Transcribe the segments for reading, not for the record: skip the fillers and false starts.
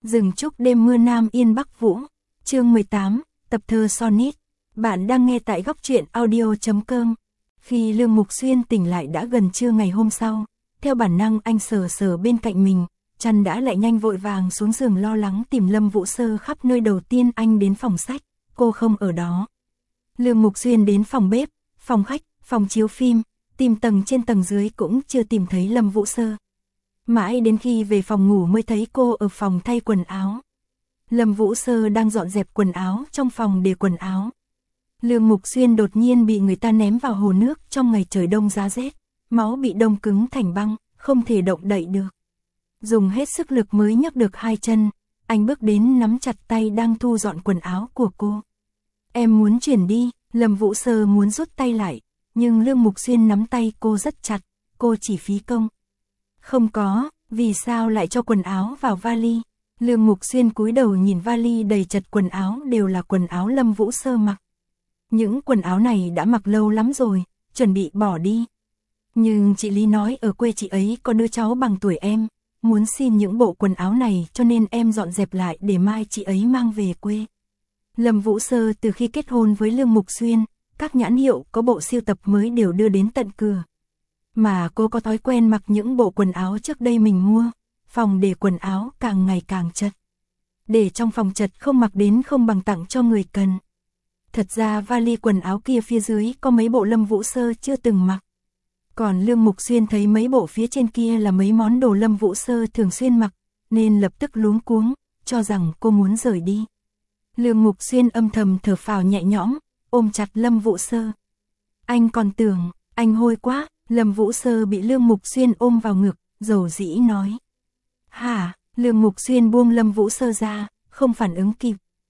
Rừng trúc đêm mưa Nam Yên Bắc Vũ. Chương 18, tập thơ Sonnet. Bạn đang nghe tại góc truyện audio.com. Khi Lương Mục Xuyên tỉnh lại đã gần trưa ngày hôm sau, theo bản năng anh sờ sờ bên cạnh mình, chăn đã lại nhanh vội vàng xuống giường lo lắng tìm Lâm Vũ Sơ khắp nơi. Đầu tiên anh đến phòng sách, cô không ở đó. Lương Mục Xuyên đến phòng bếp, phòng khách, phòng chiếu phim, tìm tầng trên tầng dưới cũng chưa tìm thấy Lâm Vũ Sơ. Mãi đến khi về phòng ngủ mới thấy cô ở phòng thay quần áo. Lâm Vũ Sơ đang dọn dẹp quần áo trong phòng để quần áo. Lương Mục Xuyên đột nhiên bị người ta ném vào hồ nước trong ngày trời đông giá rét, máu bị đông cứng thành băng, không thể động đậy được. Dùng hết sức lực mới nhấc được hai chân, anh bước đến nắm chặt tay đang thu dọn quần áo của cô. Em muốn chuyển đi, Lâm Vũ Sơ muốn rút tay lại, nhưng Lương Mục Xuyên nắm tay cô rất chặt, cô chỉ phí công. Không có, vì sao lại cho quần áo vào vali? Lương Mục Xuyên cúi đầu nhìn vali đầy chật quần áo đều là quần áo Lâm Vũ Sơ mặc. Những quần áo này đã mặc lâu lắm rồi, chuẩn bị bỏ đi. Nhưng chị Lý nói ở quê chị ấy có đứa cháu bằng tuổi em, muốn xin những bộ quần áo này cho nên em dọn dẹp lại để mai chị ấy mang về quê. Lâm Vũ Sơ từ khi kết hôn với Lương Mục Xuyên, các nhãn hiệu có bộ sưu tập mới đều đưa đến tận cửa. Mà cô có thói quen mặc những bộ quần áo trước đây mình mua, phòng để quần áo càng ngày càng chật. Để trong phòng chật không mặc đến không bằng tặng cho người cần. Thật ra vali quần áo kia phía dưới có mấy bộ Lâm Vũ Sơ chưa từng mặc. Còn Lương Mục Xuyên thấy mấy bộ phía trên kia là mấy món đồ Lâm Vũ Sơ thường xuyên mặc, nên lập tức luống cuống, cho rằng cô muốn rời đi. Lương Mục Xuyên âm thầm thở phào nhẹ nhõm, ôm chặt Lâm Vũ Sơ. Anh còn tưởng, anh hôi quá. Lâm Vũ Sơ bị Lương Mục Xuyên ôm vào ngực, dầu dĩ nói. Hả? Lương Mục Xuyên buông Lâm Vũ Sơ ra, không phản ứng kịp.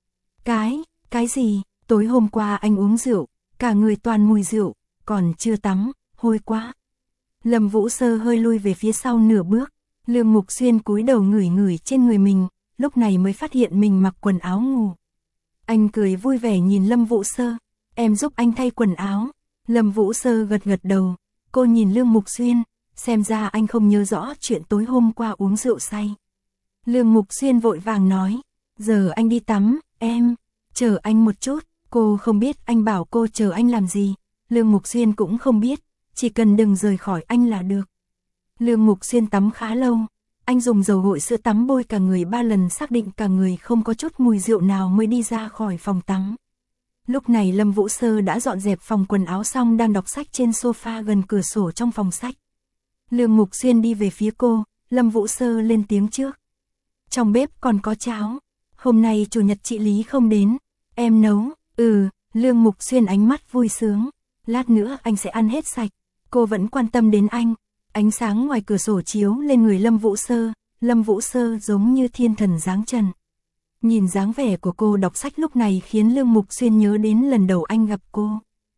Cái gì? Tối hôm qua anh uống rượu, cả người toàn mùi rượu, còn chưa tắm, hôi quá. Lâm Vũ Sơ hơi lui về phía sau nửa bước, Lương Mục Xuyên cúi đầu ngửi ngửi trên người mình, lúc này mới phát hiện mình mặc quần áo ngủ. Anh cười vui vẻ nhìn Lâm Vũ Sơ, em giúp anh thay quần áo. Lâm Vũ Sơ gật gật đầu. Cô nhìn Lương Mục Xuyên, xem ra anh không nhớ rõ chuyện tối hôm qua uống rượu say. Lương Mục Xuyên vội vàng nói, giờ anh đi tắm, em, chờ anh một chút. Cô không biết anh bảo cô chờ anh làm gì, Lương Mục Xuyên cũng không biết, chỉ cần đừng rời khỏi anh là được. Lương Mục Xuyên tắm khá lâu, anh dùng dầu gội sữa tắm bôi cả người 3 lần xác định cả người không có chút mùi rượu nào mới đi ra khỏi phòng tắm. Lúc này Lâm Vũ Sơ đã dọn dẹp phòng quần áo xong đang đọc sách trên sofa gần cửa sổ trong phòng sách. Lương Mục Xuyên đi về phía cô, Lâm Vũ Sơ lên tiếng trước. Trong bếp còn có cháo, hôm nay chủ nhật chị Lý không đến, em nấu. Lương Mục Xuyên ánh mắt vui sướng, lát nữa anh sẽ ăn hết sạch. Cô vẫn quan tâm đến anh, ánh sáng ngoài cửa sổ chiếu lên người Lâm Vũ Sơ giống như thiên thần giáng trần. Nhìn dáng vẻ của cô đọc sách lúc này khiến Lương Mục Xuyên nhớ đến lần đầu anh gặp cô.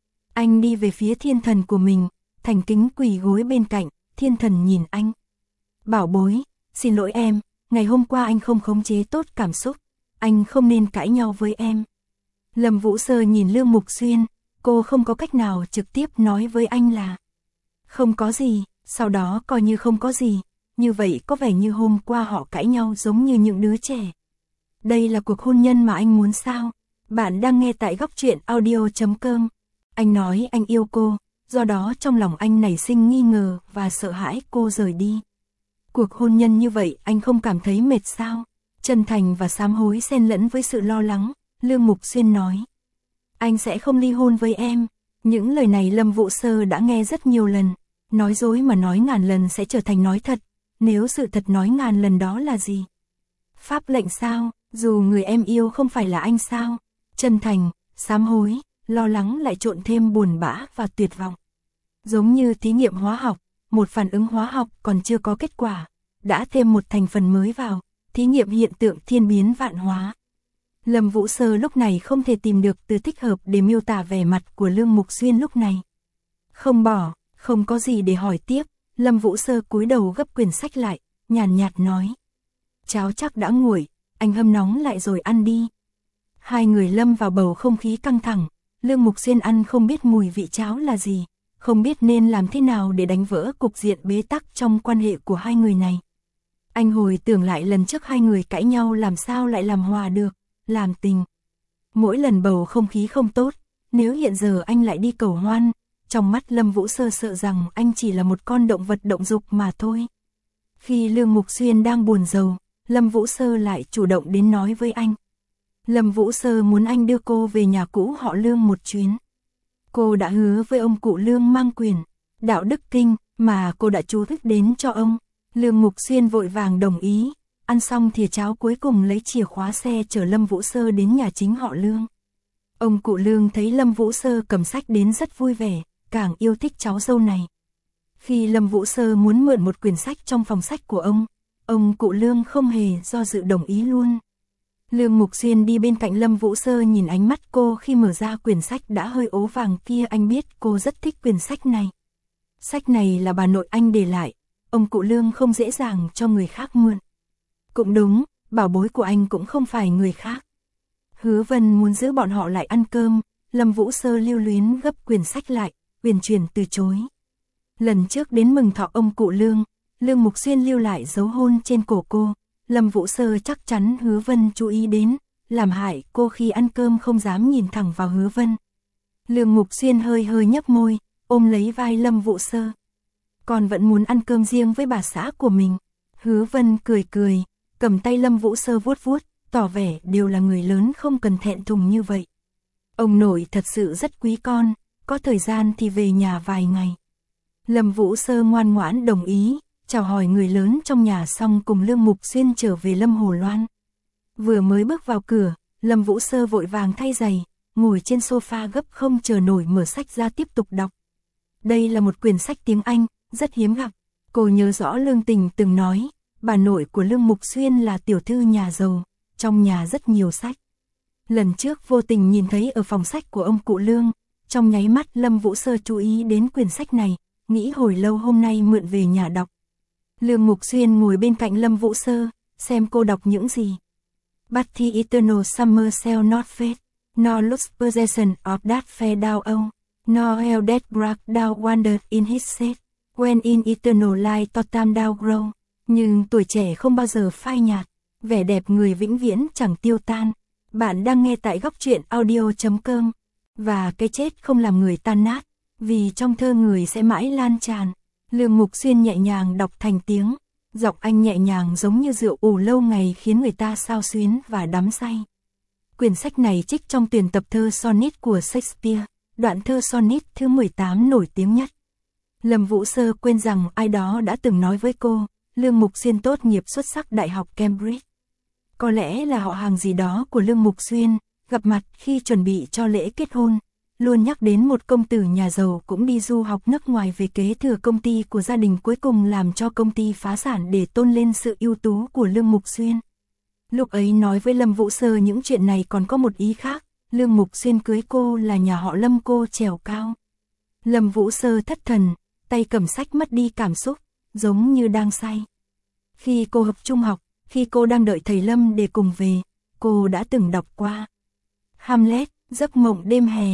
Anh đi về phía thiên thần của mình, thành kính quỳ gối bên cạnh, thiên thần nhìn anh. Bảo bối, xin lỗi em, ngày hôm qua anh không khống chế tốt cảm xúc, anh không nên cãi nhau với em. Lâm Vũ Sơ nhìn Lương Mục Xuyên, cô không có cách nào trực tiếp nói với anh là không có gì, sau đó coi như không có gì, như vậy có vẻ như hôm qua họ cãi nhau giống như những đứa trẻ. Đây là cuộc hôn nhân mà anh muốn sao? Bạn đang nghe tại góc truyện audio.com. Anh nói anh yêu cô, do đó trong lòng anh nảy sinh nghi ngờ và sợ hãi cô rời đi. Cuộc hôn nhân như vậy anh không cảm thấy mệt sao? Chân thành và sám hối xen lẫn với sự lo lắng, Lương Mục Xuyên nói. Anh sẽ không ly hôn với em. Những lời này Lâm Vũ Sơ đã nghe rất nhiều lần. Nói dối mà nói ngàn lần sẽ trở thành nói thật. Nếu sự thật nói ngàn lần đó là gì? Pháp lệnh sao? Dù người em yêu không phải là anh sao? Chân thành, sám hối, lo lắng lại trộn thêm buồn bã và tuyệt vọng. Giống như thí nghiệm hóa học, một phản ứng hóa học còn chưa có kết quả, đã thêm một thành phần mới vào, thí nghiệm hiện tượng thiên biến vạn hóa. Lâm Vũ Sơ lúc này không thể tìm được từ thích hợp để miêu tả vẻ mặt của Lương Mục Xuyên lúc này. Không bỏ, không có gì để hỏi tiếp, Lâm Vũ Sơ cúi đầu gấp quyển sách lại, nhàn nhạt nói. Cháo chắc đã nguội, anh hâm nóng lại rồi ăn đi. Hai người lâm vào bầu không khí căng thẳng, Lương Mục Xuyên ăn không biết mùi vị cháo là gì, không biết nên làm thế nào để đánh vỡ cục diện bế tắc trong quan hệ của hai người này. Anh hồi tưởng lại lần trước hai người cãi nhau làm sao lại làm hòa được, làm tình. Mỗi lần bầu không khí không tốt, nếu hiện giờ anh lại đi cầu hoan, trong mắt Lâm Vũ Sơ sợ rằng anh chỉ là một con động vật động dục mà thôi. Khi Lương Mục Xuyên đang buồn rầu, Lâm Vũ Sơ lại chủ động đến nói với anh. Lâm Vũ Sơ muốn anh đưa cô về nhà cũ họ Lương một chuyến. Cô đã hứa với ông cụ Lương mang quyền đạo đức kinh mà cô đã chú thích đến cho ông. Lương Mục Xuyên vội vàng đồng ý, ăn xong thìa cháo cuối cùng lấy chìa khóa xe chở Lâm Vũ Sơ đến nhà chính họ Lương. Ông cụ Lương thấy Lâm Vũ Sơ cầm sách đến rất vui vẻ, càng yêu thích cháu dâu này. Khi Lâm Vũ Sơ muốn mượn một quyển sách trong phòng sách của ông cụ Lương không hề do dự đồng ý luôn. Lương Mục Xuyên đi bên cạnh Lâm Vũ Sơ nhìn ánh mắt cô khi mở ra quyển sách đã hơi ố vàng kia, anh biết cô rất thích quyển sách này. Sách này là bà nội anh để lại, ông cụ Lương không dễ dàng cho người khác mượn. Cũng đúng, bảo bối của anh cũng không phải người khác. Hứa Vân muốn giữ bọn họ lại ăn cơm, Lâm Vũ Sơ lưu luyến gấp quyển sách lại, Uyển Chuyển từ chối. Lần trước đến mừng thọ ông cụ Lương, Lương Mục Xuyên lưu lại dấu hôn trên cổ cô, Lâm Vũ Sơ chắc chắn Hứa Vân chú ý đến, làm hại cô khi ăn cơm không dám nhìn thẳng vào Hứa Vân. Lương Mục Xuyên hơi hơi nhấp môi, ôm lấy vai Lâm Vũ Sơ. Còn vẫn muốn ăn cơm riêng với bà xã của mình. Hứa Vân cười cười, cầm tay Lâm Vũ Sơ vuốt vuốt, tỏ vẻ đều là người lớn không cần thẹn thùng như vậy. Ông nội thật sự rất quý con, có thời gian thì về nhà vài ngày. Lâm Vũ Sơ ngoan ngoãn đồng ý, chào hỏi người lớn trong nhà xong cùng Lương Mục Xuyên trở về Lâm Hồ Loan. Vừa mới bước vào cửa, Lâm Vũ Sơ vội vàng thay giày, ngồi trên sofa gấp không chờ nổi mở sách ra tiếp tục đọc. Đây là một quyển sách tiếng Anh, rất hiếm gặp. Cô nhớ rõ Lương Tình từng nói, bà nội của Lương Mục Xuyên là tiểu thư nhà giàu, trong nhà rất nhiều sách. Lần trước vô tình nhìn thấy ở phòng sách của ông cụ Lương, trong nháy mắt Lâm Vũ Sơ chú ý đến quyển sách này, nghĩ hồi lâu hôm nay mượn về nhà đọc. Lương Mục Xuyên ngồi bên cạnh Lâm Vũ Sơ, xem cô đọc những gì. But the eternal summer shall not fade, nor lose possession of that fair down, nor hell that black down wandered in his shade, when in eternal light totam down grow. Nhưng tuổi trẻ không bao giờ phai nhạt, vẻ đẹp người vĩnh viễn chẳng tiêu tan. Bạn đang nghe tại góc truyện audio.com. Và cái chết không làm người tan nát, vì trong thơ người sẽ mãi lan tràn. Lương Mục Xuyên nhẹ nhàng đọc thành tiếng, giọng anh nhẹ nhàng giống như rượu ủ lâu ngày khiến người ta xao xuyến và đắm say. Quyển sách này trích trong tuyển tập thơ Sonnet của Shakespeare, đoạn thơ Sonnet thứ 18 nổi tiếng nhất. Lâm Vũ Sơ quên rằng ai đó đã từng nói với cô, Lương Mục Xuyên tốt nghiệp xuất sắc Đại học Cambridge. Có lẽ là họ hàng gì đó của Lương Mục Xuyên, gặp mặt khi chuẩn bị cho lễ kết hôn, luôn nhắc đến một công tử nhà giàu cũng đi du học nước ngoài về kế thừa công ty của gia đình, cuối cùng làm cho công ty phá sản để tôn lên sự ưu tú của Lương Mục Xuyên. Lúc ấy nói với Lâm Vũ Sơ những chuyện này còn có một ý khác, Lương Mục Xuyên cưới cô là nhà họ Lâm cô trèo cao. Lâm Vũ Sơ thất thần, tay cầm sách mất đi cảm xúc, giống như đang say. Khi cô học trung học, khi cô đang đợi thầy Lâm để cùng về, cô đã từng đọc qua Hamlet, giấc mộng đêm hè,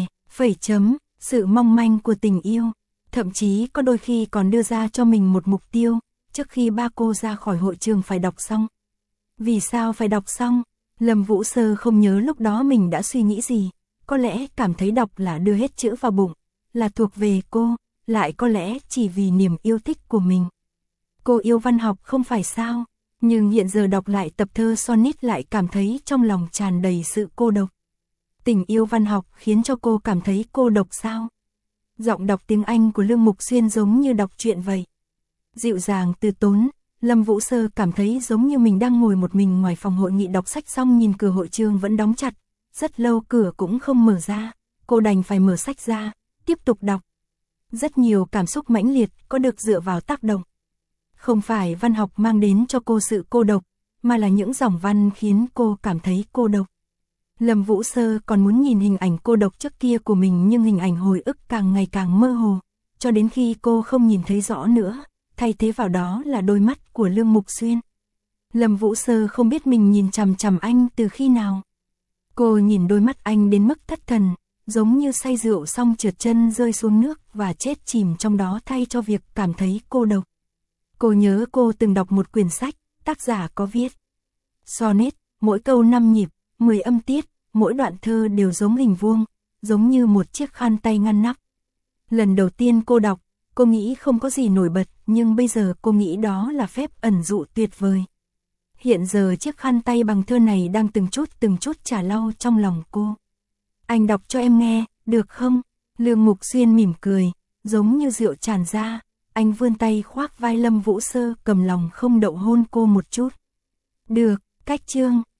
sự mong manh của tình yêu. Thậm chí có đôi khi còn đưa ra cho mình một mục tiêu, trước khi ba cô ra khỏi hội trường phải đọc xong. Vì sao phải đọc xong? Lâm Vũ Sơ không nhớ lúc đó mình đã suy nghĩ gì, có lẽ cảm thấy đọc là đưa hết chữ vào bụng, là thuộc về cô, lại có lẽ chỉ vì niềm yêu thích của mình. Cô yêu văn học không phải sao, nhưng hiện giờ đọc lại tập thơ Sonnet lại cảm thấy trong lòng tràn đầy sự cô độc. Tình yêu văn học khiến cho cô cảm thấy cô độc sao? Giọng đọc tiếng Anh của Lương Mục Xuyên giống như đọc truyện vậy. Dịu dàng từ tốn, Lâm Vũ Sơ cảm thấy giống như mình đang ngồi một mình ngoài phòng hội nghị đọc sách xong nhìn cửa hội trường vẫn đóng chặt. Rất lâu cửa cũng không mở ra, cô đành phải mở sách ra, tiếp tục đọc. Rất nhiều cảm xúc mãnh liệt có được dựa vào tác động. Không phải văn học mang đến cho cô sự cô độc, mà là những dòng văn khiến cô cảm thấy cô độc. Lâm Vũ Sơ còn muốn nhìn hình ảnh cô độc trước kia của mình nhưng hình ảnh hồi ức càng ngày càng mơ hồ, cho đến khi cô không nhìn thấy rõ nữa, thay thế vào đó là đôi mắt của Lương Mục Xuyên. Lâm Vũ Sơ không biết mình nhìn chằm chằm anh từ khi nào. Cô nhìn đôi mắt anh đến mức thất thần, giống như say rượu xong trượt chân rơi xuống nước và chết chìm trong đó thay cho việc cảm thấy cô độc. Cô nhớ cô từng đọc một quyển sách, tác giả có viết. Sonnet, mỗi câu 5 nhịp, 10 âm tiết, mỗi đoạn thơ đều giống hình vuông, giống như một chiếc khăn tay ngăn nắp. Lần đầu tiên cô đọc, cô nghĩ không có gì nổi bật, nhưng bây giờ cô nghĩ đó là phép ẩn dụ tuyệt vời. Hiện giờ chiếc khăn tay bằng thơ này đang từng chút trả lau trong lòng cô. Anh đọc cho em nghe, được không? Lương Mục Xuyên mỉm cười, giống như rượu tràn ra, anh vươn tay khoác vai Lâm Vũ Sơ cầm lòng không đậu hôn cô một chút. Được, cách chương.